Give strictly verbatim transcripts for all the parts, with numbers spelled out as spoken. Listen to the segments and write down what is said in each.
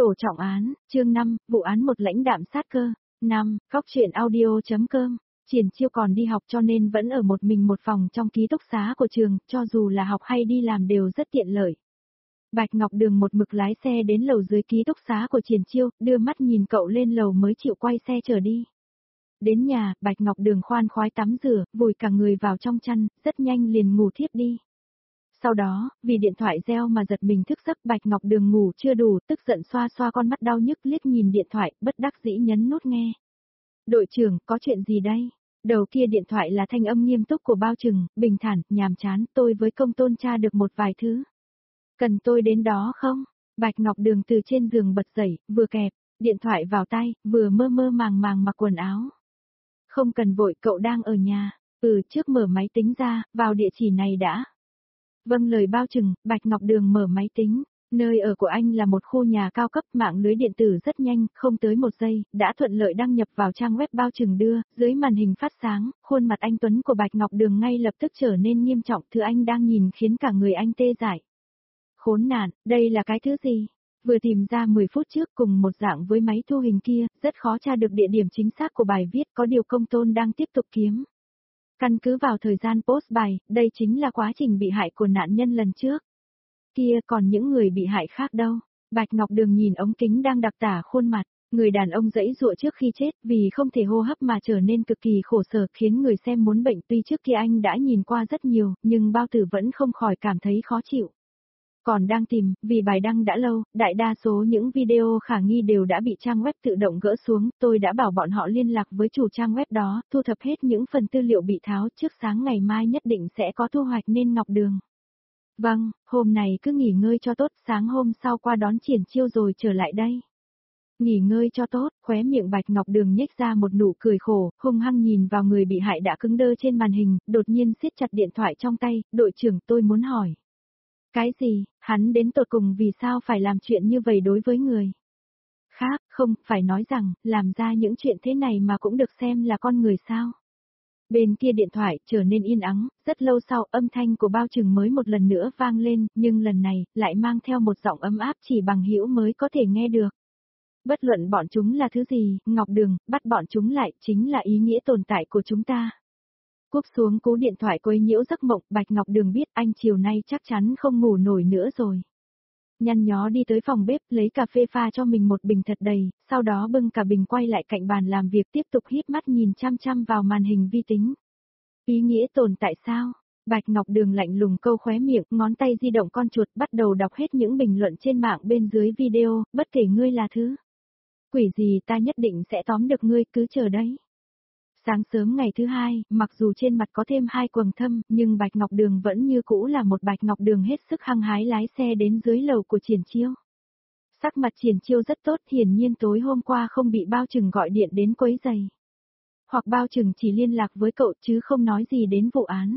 Tổ trọng án, chương năm, vụ án một lãnh đạm sát cơ. năm. Góc truyện audio.com. Triển Chiêu còn đi học cho nên vẫn ở một mình một phòng trong ký túc xá của trường, cho dù là học hay đi làm đều rất tiện lợi. Bạch Ngọc Đường một mực lái xe đến lầu dưới ký túc xá của Triển Chiêu, đưa mắt nhìn cậu lên lầu mới chịu quay xe chở đi. Đến nhà, Bạch Ngọc Đường khoan khoái tắm rửa, vùi cả người vào trong chăn, rất nhanh liền ngủ thiếp đi. Sau đó, vì điện thoại reo mà giật mình thức giấc, Bạch Ngọc Đường ngủ chưa đủ, tức giận xoa xoa con mắt đau nhức liếc nhìn điện thoại, bất đắc dĩ nhấn nút nghe. Đội trưởng, có chuyện gì đây? Đầu kia điện thoại là thanh âm nghiêm túc của Bao Trừng, bình thản, nhàm chán, tôi với Công Tôn tra được một vài thứ. Cần tôi đến đó không? Bạch Ngọc Đường từ trên giường bật dậy, vừa kẹp điện thoại vào tay, vừa mơ mơ màng màng mặc quần áo. Không cần vội, cậu đang ở nhà. Ừ, trước mở máy tính ra, vào địa chỉ này đã. Vâng lời Bao Trừng, Bạch Ngọc Đường mở máy tính. Nơi ở của anh là một khu nhà cao cấp, mạng lưới điện tử rất nhanh, không tới một giây, đã thuận lợi đăng nhập vào trang web Bao Trừng đưa, dưới màn hình phát sáng, khuôn mặt anh tuấn của Bạch Ngọc Đường ngay lập tức trở nên nghiêm trọng, thứ anh đang nhìn khiến cả người anh tê dại. Khốn nạn, đây là cái thứ gì? Vừa tìm ra mười phút trước cùng một dạng với máy thu hình kia, rất khó tra được địa điểm chính xác của bài viết, có điều Công Tôn đang tiếp tục kiếm. Căn cứ vào thời gian post bài, đây chính là quá trình bị hại của nạn nhân lần trước. Kia còn những người bị hại khác đâu? Bạch Ngọc Đường nhìn ống kính đang đặc tả khuôn mặt, người đàn ông giãy giụa trước khi chết vì không thể hô hấp mà trở nên cực kỳ khổ sở khiến người xem muốn bệnh, tuy trước kia anh đã nhìn qua rất nhiều, nhưng Bao Tử vẫn không khỏi cảm thấy khó chịu. Còn đang tìm, vì bài đăng đã lâu, đại đa số những video khả nghi đều đã bị trang web tự động gỡ xuống, tôi đã bảo bọn họ liên lạc với chủ trang web đó, thu thập hết những phần tư liệu bị tháo, trước sáng ngày mai nhất định sẽ có thu hoạch nên Ngọc Đường. Vâng, hôm nay cứ nghỉ ngơi cho tốt, sáng hôm sau qua đón Triển Chiêu rồi trở lại đây. Nghỉ ngơi cho tốt, khóe miệng Bạch Ngọc Đường nhếch ra một nụ cười khổ, hung hăng nhìn vào người bị hại đã cứng đơ trên màn hình, đột nhiên siết chặt điện thoại trong tay, đội trưởng tôi muốn hỏi. Cái gì, hắn đến tột cùng vì sao phải làm chuyện như vậy đối với người khác, không, phải nói rằng, làm ra những chuyện thế này mà cũng được xem là con người sao? Bên kia điện thoại trở nên yên ắng, rất lâu sau âm thanh của Bao Trừng mới một lần nữa vang lên, nhưng lần này, lại mang theo một giọng ấm áp chỉ bằng hữu mới có thể nghe được. Bất luận bọn chúng là thứ gì, Ngọc Đường, bắt bọn chúng lại, chính là ý nghĩa tồn tại của chúng ta. Cúp xuống cú điện thoại quấy nhiễu giấc mộng, Bạch Ngọc Đường biết anh chiều nay chắc chắn không ngủ nổi nữa rồi. Nhăn nhó đi tới phòng bếp, lấy cà phê pha cho mình một bình thật đầy, sau đó bưng cả bình quay lại cạnh bàn làm việc tiếp tục híp mắt nhìn chăm chăm vào màn hình vi tính. Ý nghĩa tồn tại sao? Bạch Ngọc Đường lạnh lùng câu khóe miệng, ngón tay di động con chuột bắt đầu đọc hết những bình luận trên mạng bên dưới video, bất kể ngươi là thứ quỷ gì ta nhất định sẽ tóm được ngươi, cứ chờ đấy. Sáng sớm ngày thứ hai, mặc dù trên mặt có thêm hai quầng thâm, nhưng Bạch Ngọc Đường vẫn như cũ là một Bạch Ngọc Đường hết sức hăng hái lái xe đến dưới lầu của Triển Chiêu. Sắc mặt Triển Chiêu rất tốt, hiển nhiên tối hôm qua không bị Bao Trừng gọi điện đến quấy rầy. Hoặc Bao Trừng chỉ liên lạc với cậu chứ không nói gì đến vụ án.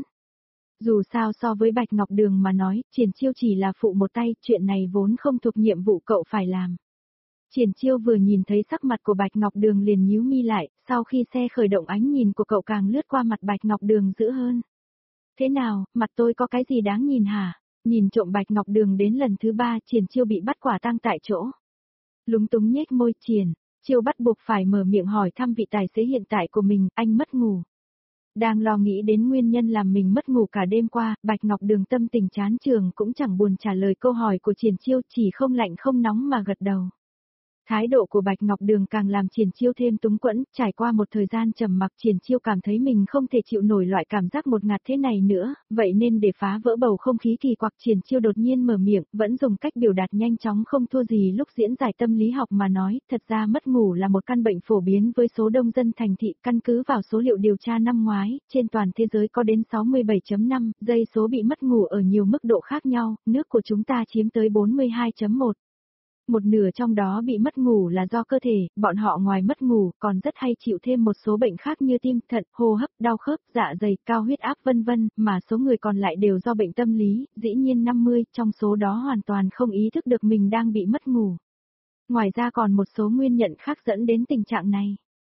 Dù sao so với Bạch Ngọc Đường mà nói, Triển Chiêu chỉ là phụ một tay, chuyện này vốn không thuộc nhiệm vụ cậu phải làm. Triển Chiêu vừa nhìn thấy sắc mặt của Bạch Ngọc Đường liền nhíu mi lại, sau khi xe khởi động ánh nhìn của cậu càng lướt qua mặt Bạch Ngọc Đường dữ hơn. Thế nào, mặt tôi có cái gì đáng nhìn hả? Nhìn trộm Bạch Ngọc Đường đến lần thứ ba, Triển Chiêu bị bắt quả tang tại chỗ. Lúng túng nhếch môi, Triển Chiêu bắt buộc phải mở miệng hỏi thăm vị tài xế hiện tại của mình, anh mất ngủ. Đang lo nghĩ đến nguyên nhân làm mình mất ngủ cả đêm qua, Bạch Ngọc Đường tâm tình chán trường cũng chẳng buồn trả lời câu hỏi của Triển Chiêu, chỉ không lạnh không nóng mà gật đầu. Thái độ của Bạch Ngọc Đường càng làm Triển Chiêu thêm túng quẫn, trải qua một thời gian trầm mặc Triển Chiêu cảm thấy mình không thể chịu nổi loại cảm giác một ngạt thế này nữa, vậy nên để phá vỡ bầu không khí kỳ quặc Triển Chiêu đột nhiên mở miệng, vẫn dùng cách biểu đạt nhanh chóng không thua gì lúc diễn giải tâm lý học mà nói, thật ra mất ngủ là một căn bệnh phổ biến với số đông dân thành thị, căn cứ vào số liệu điều tra năm ngoái, trên toàn thế giới có đến sáu mươi bảy phẩy năm giây số bị mất ngủ ở nhiều mức độ khác nhau, nước của chúng ta chiếm tới bốn mươi hai phẩy một. Một nửa trong đó bị mất ngủ là do cơ thể, bọn họ ngoài mất ngủ còn rất hay chịu thêm một số bệnh khác như tim, thận, hô hấp, đau khớp, dạ dày, cao huyết áp vân vân, mà số người còn lại đều do bệnh tâm lý, dĩ nhiên năm mươi trong số đó hoàn toàn không ý thức được mình đang bị mất ngủ. Ngoài ra còn một số nguyên nhân khác dẫn đến tình trạng này.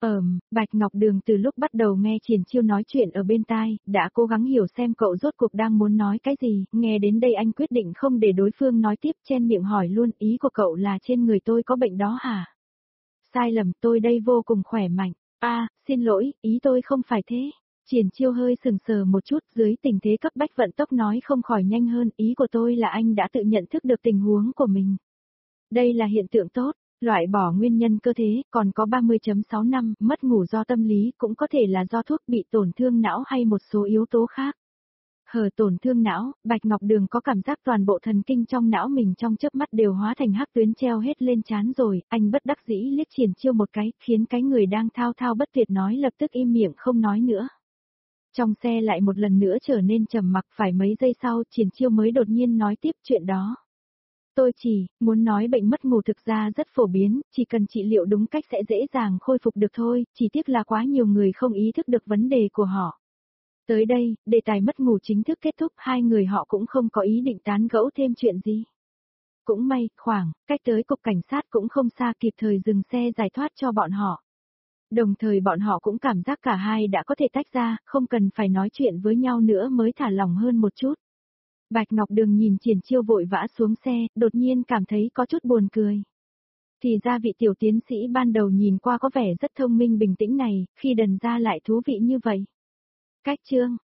Ờm, Bạch Ngọc Đường từ lúc bắt đầu nghe Triển Chiêu nói chuyện ở bên tai, đã cố gắng hiểu xem cậu rốt cuộc đang muốn nói cái gì, nghe đến đây anh quyết định không để đối phương nói tiếp, chen miệng hỏi luôn, ý của cậu là trên người tôi có bệnh đó hả? Sai lầm, tôi đây vô cùng khỏe mạnh. À, xin lỗi, ý tôi không phải thế. Triển Chiêu hơi sừng sờ một chút, dưới tình thế cấp bách vận tốc nói không khỏi nhanh hơn, ý của tôi là anh đã tự nhận thức được tình huống của mình. Đây là hiện tượng tốt, loại bỏ nguyên nhân cơ thể, còn có ba mươi phẩy sáu năm, mất ngủ do tâm lý, cũng có thể là do thuốc bị tổn thương não hay một số yếu tố khác. Hở tổn thương não, Bạch Ngọc Đường có cảm giác toàn bộ thần kinh trong não mình trong chớp mắt đều hóa thành hắc tuyến treo hết lên trán rồi, anh bất đắc dĩ liếc Triển Chiêu một cái, khiến cái người đang thao thao bất tuyệt nói lập tức im miệng không nói nữa. Trong xe lại một lần nữa trở nên trầm mặc, phải mấy giây sau Triển Chiêu mới đột nhiên nói tiếp chuyện đó. Tôi chỉ muốn nói bệnh mất ngủ thực ra rất phổ biến, chỉ cần trị liệu đúng cách sẽ dễ dàng khôi phục được thôi, chỉ tiếc là quá nhiều người không ý thức được vấn đề của họ. Tới đây, đề tài mất ngủ chính thức kết thúc, hai người họ cũng không có ý định tán gẫu thêm chuyện gì. Cũng may, khoảng, cách tới cục cảnh sát cũng không xa, kịp thời dừng xe giải thoát cho bọn họ. Đồng thời bọn họ cũng cảm giác cả hai đã có thể tách ra, không cần phải nói chuyện với nhau nữa mới thả lỏng hơn một chút. Bạch Ngọc Đường nhìn Triển Chiêu vội vã xuống xe, đột nhiên cảm thấy có chút buồn cười. Thì ra vị tiểu tiến sĩ ban đầu nhìn qua có vẻ rất thông minh bình tĩnh này, khi đần ra lại thú vị như vậy. Cách chương